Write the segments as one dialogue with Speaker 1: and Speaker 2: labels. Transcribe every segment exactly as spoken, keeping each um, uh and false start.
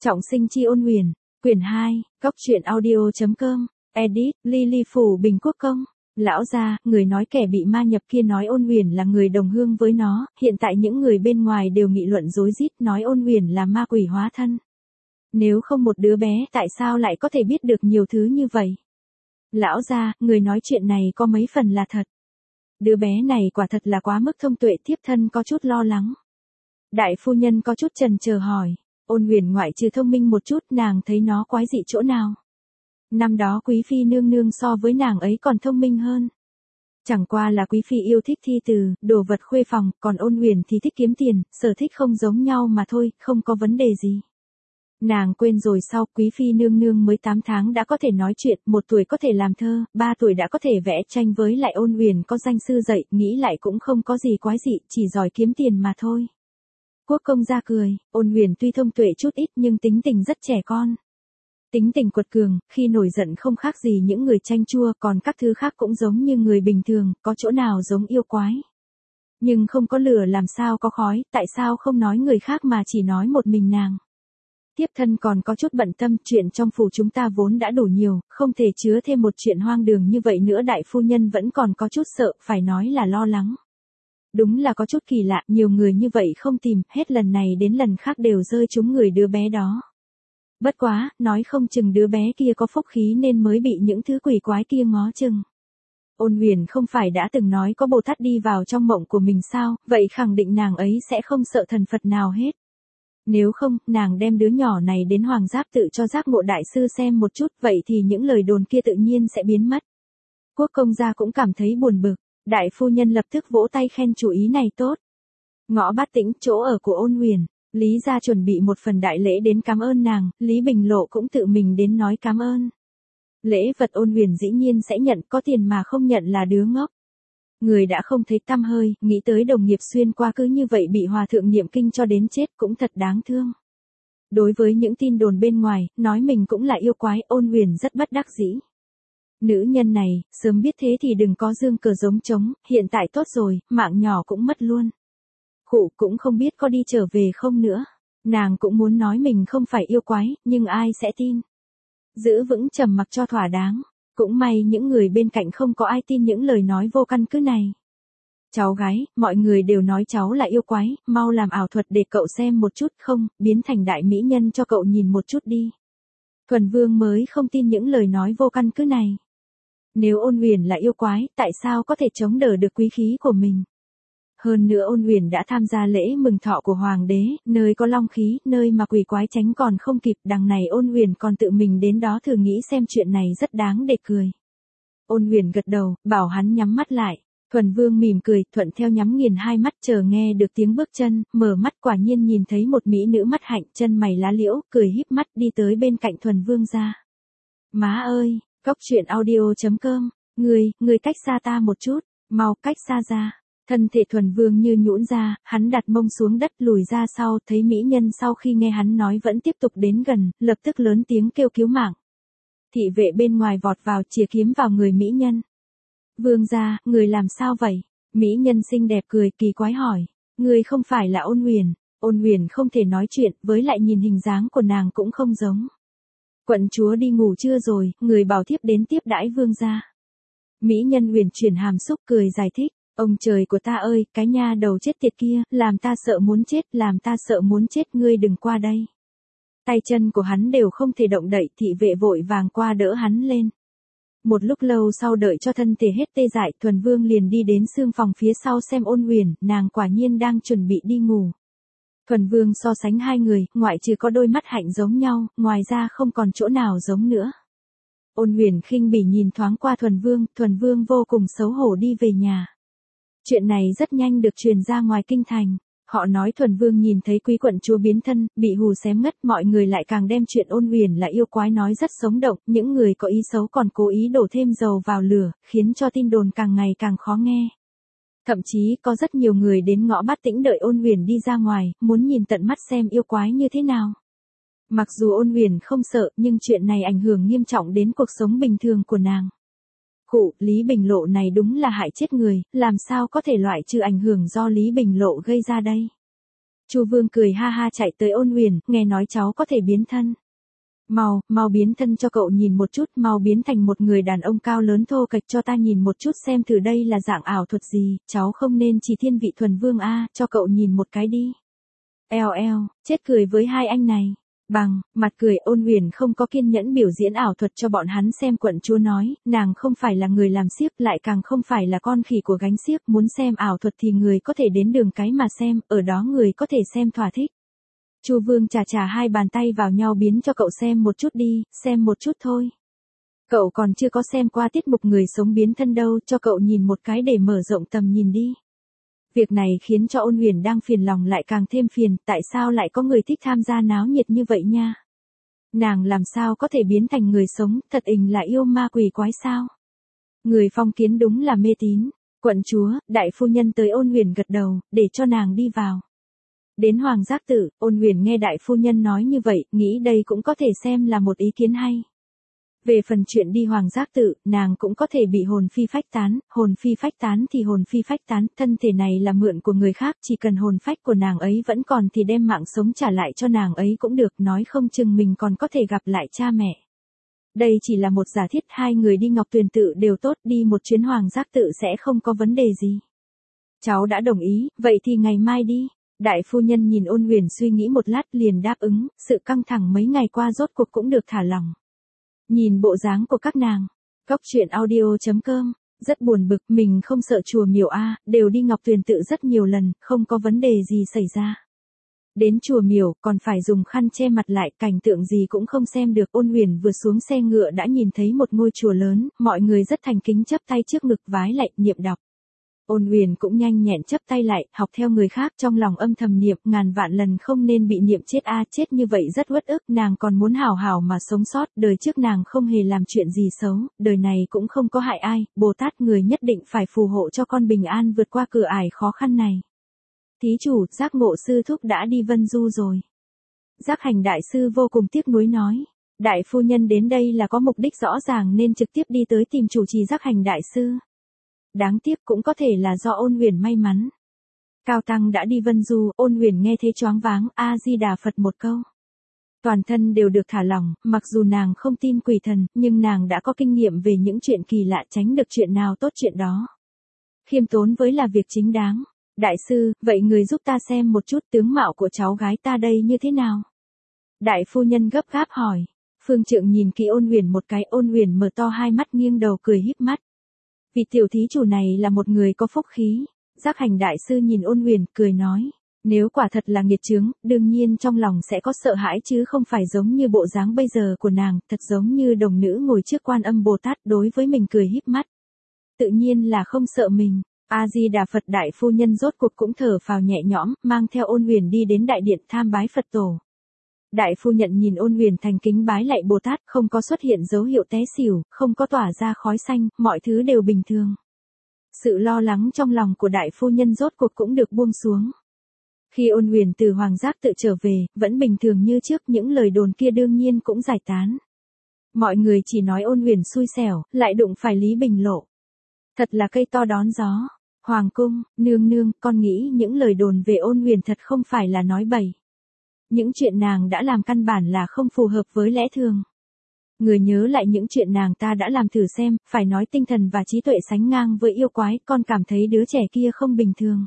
Speaker 1: Trọng sinh chi ôn huyền, quyển hai, góc truyện audio.com, edit, Lily Phủ Bình Quốc Công. Lão gia, người nói kẻ bị ma nhập kia nói ôn huyền là người đồng hương với nó, hiện tại những người bên ngoài đều nghị luận rối rít nói ôn huyền là ma quỷ hóa thân. Nếu không một đứa bé tại sao lại có thể biết được nhiều thứ như vậy? Lão gia, người nói chuyện này có mấy phần là thật. Đứa bé này quả thật là quá mức thông tuệ, thiếp thân có chút lo lắng. Đại phu nhân có chút chần chờ hỏi, ôn huyền ngoại trừ thông minh một chút, nàng thấy nó quái dị chỗ nào? Năm đó quý phi nương nương so với nàng ấy còn thông minh hơn. Chẳng qua là quý phi yêu thích thi từ, đồ vật khuê phòng, còn ôn huyền thì thích kiếm tiền, sở thích không giống nhau mà thôi, không có vấn đề gì. Nàng quên rồi sao, quý phi nương nương mới tám tháng đã có thể nói chuyện, một tuổi có thể làm thơ, ba tuổi đã có thể vẽ tranh, với lại ôn huyền có danh sư dạy, nghĩ lại cũng không có gì quái dị, chỉ giỏi kiếm tiền mà thôi. Quốc công ra cười, ôn huyền tuy thông tuệ chút ít nhưng tính tình rất trẻ con. Tính tình quật cường, khi nổi giận không khác gì những người chanh chua, còn các thứ khác cũng giống như người bình thường, có chỗ nào giống yêu quái. Nhưng không có lửa làm sao có khói, tại sao không nói người khác mà chỉ nói một mình nàng. Tiếp thân còn có chút bận tâm, chuyện trong phủ chúng ta vốn đã đủ nhiều, không thể chứa thêm một chuyện hoang đường như vậy nữa. Đại phu nhân vẫn còn có chút sợ, phải nói là lo lắng. Đúng là có chút kỳ lạ, nhiều người như vậy không tìm, hết lần này đến lần khác đều rơi trúng người đứa bé đó. Bất quá, nói không chừng đứa bé kia có phúc khí nên mới bị những thứ quỷ quái kia ngó chừng. Ôn huyền không phải đã từng nói có Bồ Tát đi vào trong mộng của mình sao, vậy khẳng định nàng ấy sẽ không sợ thần Phật nào hết. Nếu không, nàng đem đứa nhỏ này đến Hoàng Giáp tự cho Giác Ngộ đại sư xem một chút, vậy thì những lời đồn kia tự nhiên sẽ biến mất. Quốc công gia cũng cảm thấy buồn bực, đại phu nhân lập tức vỗ tay khen chủ ý này tốt. Ngõ Bát Tĩnh, chỗ ở của ôn huyền, Lý gia chuẩn bị một phần đại lễ đến cảm ơn nàng, Lý Bình Lộ cũng tự mình đến nói cảm ơn. Lễ vật ôn huyền dĩ nhiên sẽ nhận, có tiền mà không nhận là đứa ngốc. Người đã không thấy tăm hơi, nghĩ tới đồng nghiệp xuyên qua cứ như vậy bị hòa thượng niệm kinh cho đến chết cũng thật đáng thương. Đối với những tin đồn bên ngoài, nói mình cũng là yêu quái, ôn huyền rất bất đắc dĩ. Nữ nhân này, sớm biết thế thì đừng có dương cờ giống trống, hiện tại tốt rồi, mạng nhỏ cũng mất luôn. Khụ cũng không biết có đi trở về không nữa. Nàng cũng muốn nói mình không phải yêu quái, nhưng ai sẽ tin. Giữ vững trầm mặc cho thỏa đáng. Cũng may những người bên cạnh không có ai tin những lời nói vô căn cứ này. Cháu gái, mọi người đều nói cháu là yêu quái, mau làm ảo thuật để cậu xem một chút, không, biến thành đại mỹ nhân cho cậu nhìn một chút đi. Thuần Vương mới không tin những lời nói vô căn cứ này. Nếu ôn huyền là yêu quái, tại sao có thể chống đỡ được quý khí của mình? Hơn nữa ôn huyền đã tham gia lễ mừng thọ của hoàng đế, nơi có long khí, nơi mà quỷ quái tránh còn không kịp, đằng này ôn huyền còn tự mình đến đó, thử nghĩ xem, chuyện này rất đáng để cười. Ôn huyền gật đầu, bảo hắn nhắm mắt lại. Thuần Vương mỉm cười, thuận theo nhắm nghiền hai mắt, chờ nghe được tiếng bước chân, mở mắt quả nhiên nhìn thấy một mỹ nữ mắt hạnh, chân mày lá liễu, cười híp mắt đi tới bên cạnh Thuần Vương ra. Má ơi, góc truyện audio.com, ngươi, ngươi cách xa ta một chút, mau cách xa ra. Thân thể Thuần Vương như nhũn ra, hắn đặt mông xuống đất lùi ra sau, thấy mỹ nhân sau khi nghe hắn nói vẫn tiếp tục đến gần, lập tức lớn tiếng kêu cứu mạng. Thị vệ bên ngoài vọt vào chìa kiếm vào người mỹ nhân. Vương gia, người làm sao vậy? Mỹ nhân xinh đẹp cười kỳ quái hỏi. Người không phải là ôn huyền. Ôn huyền không thể nói chuyện, với lại nhìn hình dáng của nàng cũng không giống. Quận chúa đi ngủ chưa rồi, người bảo thiếp đến tiếp đãi vương gia. Mỹ nhân huyền chuyển hàm xúc cười giải thích. Ông trời của ta ơi, cái nha đầu chết tiệt kia, làm ta sợ muốn chết, làm ta sợ muốn chết, ngươi đừng qua đây. Tay chân của hắn đều không thể động đậy, thị vệ vội vàng qua đỡ hắn lên. Một lúc lâu sau đợi cho thân thể hết tê dại, Thuần Vương liền đi đến xương phòng phía sau xem ôn huyền, nàng quả nhiên đang chuẩn bị đi ngủ. Thuần Vương so sánh hai người, ngoại trừ có đôi mắt hạnh giống nhau, ngoài ra không còn chỗ nào giống nữa. Ôn huyền khinh bỉ nhìn thoáng qua Thuần Vương, Thuần Vương vô cùng xấu hổ đi về nhà. Chuyện này rất nhanh được truyền ra ngoài kinh thành. Họ nói Thuần Vương nhìn thấy quý quận chúa biến thân, bị hù xém ngất, mọi người lại càng đem chuyện ôn huyền là yêu quái nói rất sống động, những người có ý xấu còn cố ý đổ thêm dầu vào lửa, khiến cho tin đồn càng ngày càng khó nghe. Thậm chí có rất nhiều người đến ngõ Bát Tĩnh đợi ôn huyền đi ra ngoài, muốn nhìn tận mắt xem yêu quái như thế nào. Mặc dù ôn huyền không sợ, nhưng chuyện này ảnh hưởng nghiêm trọng đến cuộc sống bình thường của nàng. Cụ, Lý Bình Lộ này đúng là hại chết người, làm sao có thể loại trừ ảnh hưởng do Lý Bình Lộ gây ra đây. Chu Vương cười ha ha chạy tới Ôn Huyền, nghe nói cháu có thể biến thân. Mau, mau biến thân cho cậu nhìn một chút, mau biến thành một người đàn ông cao lớn thô kệch cho ta nhìn một chút xem thử đây là dạng ảo thuật gì, cháu không nên chỉ thiên vị thuần vương a, cho cậu nhìn một cái đi. Eo eo, chết cười với hai anh này. Bằng, mặt cười. Ôn Huyền không có kiên nhẫn biểu diễn ảo thuật cho bọn hắn xem. Quận chúa nói, nàng không phải là người làm xiếc, lại càng không phải là con khỉ của gánh xiếc, muốn xem ảo thuật thì người có thể đến đường cái mà xem, ở đó người có thể xem thỏa thích. Chu Vương chà chà hai bàn tay vào nhau biến cho cậu xem một chút đi, xem một chút thôi. Cậu còn chưa có xem qua tiết mục người sống biến thân đâu, cho cậu nhìn một cái để mở rộng tầm nhìn đi. Việc này khiến cho Ôn Huyền đang phiền lòng lại càng thêm phiền, tại sao lại có người thích tham gia náo nhiệt như vậy nha? Nàng làm sao có thể biến thành người sống, thật ình là yêu ma quỷ quái sao? Người phong kiến đúng là mê tín. Quận chúa, đại phu nhân tới. Ôn Huyền gật đầu, để cho nàng đi vào. Đến Hoàng Giác Tự, Ôn Huyền nghe đại phu nhân nói như vậy, nghĩ đây cũng có thể xem là một ý kiến hay. Về phần chuyện đi Hoàng Giác Tự, nàng cũng có thể bị hồn phi phách tán, hồn phi phách tán thì hồn phi phách tán, thân thể này là mượn của người khác, chỉ cần hồn phách của nàng ấy vẫn còn thì đem mạng sống trả lại cho nàng ấy cũng được, nói không chừng mình còn có thể gặp lại cha mẹ. Đây chỉ là một giả thiết, hai người đi Ngọc Tuyền Tự đều tốt, đi một chuyến Hoàng Giác Tự sẽ không có vấn đề gì. Cháu đã đồng ý, vậy thì ngày mai đi. Đại phu nhân nhìn Ôn Huyền suy nghĩ một lát liền đáp ứng, sự căng thẳng mấy ngày qua rốt cuộc cũng được thả lỏng. Nhìn bộ dáng của các nàng, Cóc Truyện Audio chấm com, rất buồn bực, mình không sợ chùa miếu a, đều đi Ngọc Tuyền Tự rất nhiều lần, không có vấn đề gì xảy ra. Đến chùa miếu còn phải dùng khăn che mặt lại, cảnh tượng gì cũng không xem được. Ôn Huyền vừa xuống xe ngựa đã nhìn thấy một ngôi chùa lớn, mọi người rất thành kính chắp tay trước ngực vái lạy, niệm đọc. Ôn Huyền cũng nhanh nhẹn chấp tay lại, học theo người khác, trong lòng âm thầm niệm, ngàn vạn lần không nên bị niệm chết a, chết như vậy rất uất ức, nàng còn muốn hảo hảo mà sống sót, đời trước nàng không hề làm chuyện gì xấu, đời này cũng không có hại ai, Bồ Tát người nhất định phải phù hộ cho con bình an vượt qua cửa ải khó khăn này. Thí chủ, Giác Ngộ sư thúc đã đi Vân Du rồi. Giác Hành đại sư vô cùng tiếc nuối nói, đại phu nhân đến đây là có mục đích rõ ràng nên trực tiếp đi tới tìm chủ trì Giác Hành đại sư. Đáng tiếc cũng có thể là do Ôn Huyền may mắn. Cao tăng đã đi Vân Du, Ôn Huyền nghe thế choáng váng, A Di Đà Phật một câu. Toàn thân đều được thả lỏng, mặc dù nàng không tin quỷ thần, nhưng nàng đã có kinh nghiệm về những chuyện kỳ lạ, tránh được chuyện nào tốt chuyện đó. Khiêm tốn với là việc chính đáng. Đại sư, vậy người giúp ta xem một chút tướng mạo của cháu gái ta đây như thế nào? Đại phu nhân gấp gáp hỏi. Phương Trượng nhìn kỹ Ôn Huyền một cái, Ôn Huyền mở to hai mắt nghiêng đầu cười híp mắt. Vị tiểu thí chủ này là một người có phúc khí. Giác Hành đại sư nhìn Ôn Huyền, cười nói, nếu quả thật là nghiệt chướng, đương nhiên trong lòng sẽ có sợ hãi chứ không phải giống như bộ dáng bây giờ của nàng, thật giống như đồng nữ ngồi trước Quan Âm Bồ Tát đối với mình cười híp mắt. Tự nhiên là không sợ mình. A Di Đà Phật. Đại phu nhân rốt cuộc cũng thở phào nhẹ nhõm, mang theo Ôn Huyền đi đến đại điện tham bái Phật tổ. Đại phu nhận nhìn Ôn Huyền thành kính bái lạy Bồ Tát, không có xuất hiện dấu hiệu té xỉu, không có tỏa ra khói xanh, mọi thứ đều bình thường. Sự lo lắng trong lòng của đại phu nhân rốt cuộc cũng được buông xuống. Khi Ôn Huyền từ Hoàng Giác Tự trở về, vẫn bình thường như trước, những lời đồn kia đương nhiên cũng giải tán. Mọi người chỉ nói Ôn Huyền xui xẻo, lại đụng phải Lý Bình Lộ. Thật là cây to đón gió. Hoàng cung, nương nương, con nghĩ những lời đồn về Ôn Huyền thật không phải là nói bậy. Những chuyện nàng đã làm căn bản là không phù hợp với lẽ thường. Người nhớ lại những chuyện nàng ta đã làm thử xem, phải nói tinh thần và trí tuệ sánh ngang với yêu quái, con cảm thấy đứa trẻ kia không bình thường.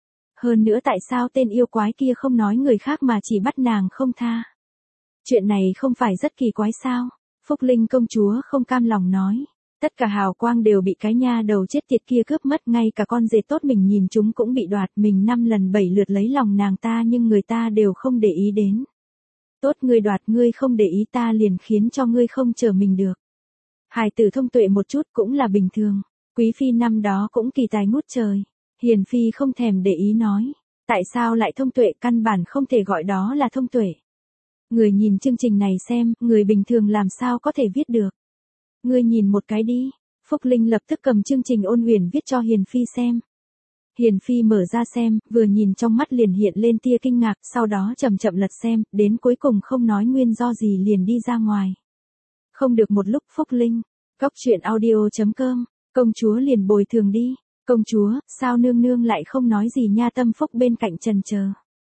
Speaker 1: Hơn nữa tại sao tên yêu quái kia không nói người khác mà chỉ bắt nàng không tha? Chuyện này không phải rất kỳ quái sao? Phúc Linh công chúa không cam lòng nói. Tất cả hào quang đều bị cái nha đầu chết tiệt kia cướp mất, ngay cả con dê tốt mình nhìn chúng cũng bị đoạt, mình năm lần bảy lượt lấy lòng nàng ta nhưng người ta đều không để ý đến. Tốt ngươi đoạt, ngươi không để ý ta liền khiến cho ngươi không chờ mình được. Hài tử thông tuệ một chút cũng là bình thường, quý phi năm đó cũng kỳ tài ngút trời. Hiền phi không thèm để ý nói, tại sao lại thông tuệ, căn bản không thể gọi đó là thông tuệ. Người nhìn chương trình này xem, người bình thường làm sao có thể viết được. Ngươi nhìn một cái đi. Phúc Linh lập tức cầm chương trình Ôn Huyền viết cho Hiền phi xem. Hiền phi mở ra xem, vừa nhìn trong mắt liền hiện lên tia kinh ngạc, sau đó chậm chậm lật xem, đến cuối cùng không nói nguyên do gì liền đi ra ngoài. Không được một lúc Phúc Linh, Cóc Truyện Audio chấm com, công chúa liền bồi thường đi. Công chúa, sao nương nương lại không nói gì nha? Tâm Phúc bên cạnh trần chờ.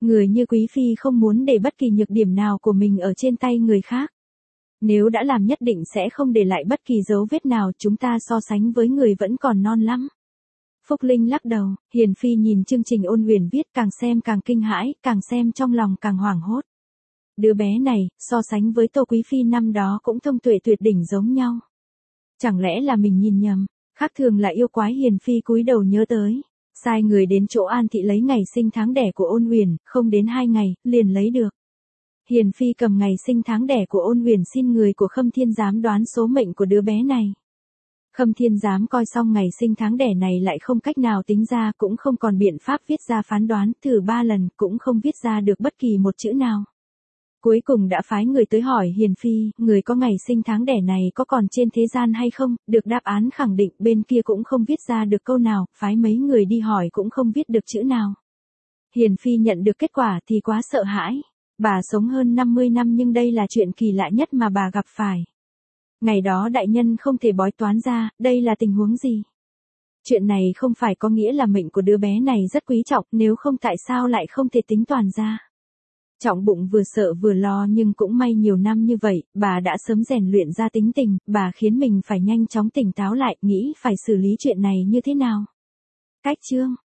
Speaker 1: Người như Quý Phi không muốn để bất kỳ nhược điểm nào của mình ở trên tay người khác. Nếu đã làm nhất định sẽ không để lại bất kỳ dấu vết nào, chúng ta so sánh với người vẫn còn non lắm. Phúc Linh lắc đầu, Hiền Phi nhìn chương trình Ôn Huyền viết càng xem càng kinh hãi, càng xem trong lòng càng hoảng hốt. Đứa bé này, so sánh với Tô Quý Phi năm đó cũng thông tuệ tuyệt đỉnh giống nhau. Chẳng lẽ là mình nhìn nhầm, khác thường là yêu quái. Hiền Phi cúi đầu nhớ tới, sai người đến chỗ An Thị lấy ngày sinh tháng đẻ của Ôn Huyền, không đến hai ngày, liền lấy được. Hiền Phi cầm ngày sinh tháng đẻ của Ôn Huyền xin người của Khâm Thiên Giám đoán số mệnh của đứa bé này. Khâm Thiên Giám coi xong ngày sinh tháng đẻ này lại không cách nào tính ra, cũng không còn biện pháp viết ra phán đoán, thử ba lần cũng không viết ra được bất kỳ một chữ nào. Cuối cùng đã phái người tới hỏi Hiền Phi, người có ngày sinh tháng đẻ này có còn trên thế gian hay không, được đáp án khẳng định, bên kia cũng không viết ra được câu nào, phái mấy người đi hỏi cũng không viết được chữ nào. Hiền Phi nhận được kết quả thì quá sợ hãi. Bà sống hơn năm mươi năm nhưng đây là chuyện kỳ lạ nhất mà bà gặp phải. Ngày đó đại nhân không thể bói toán ra, đây là tình huống gì? Chuyện này không phải có nghĩa là mệnh của đứa bé này rất quý trọng, nếu không tại sao lại không thể tính toàn ra. Trọng bụng vừa sợ vừa lo, nhưng cũng may nhiều năm như vậy, bà đã sớm rèn luyện ra tính tình, bà khiến mình phải nhanh chóng tỉnh táo lại, nghĩ phải xử lý chuyện này như thế nào. Cách chương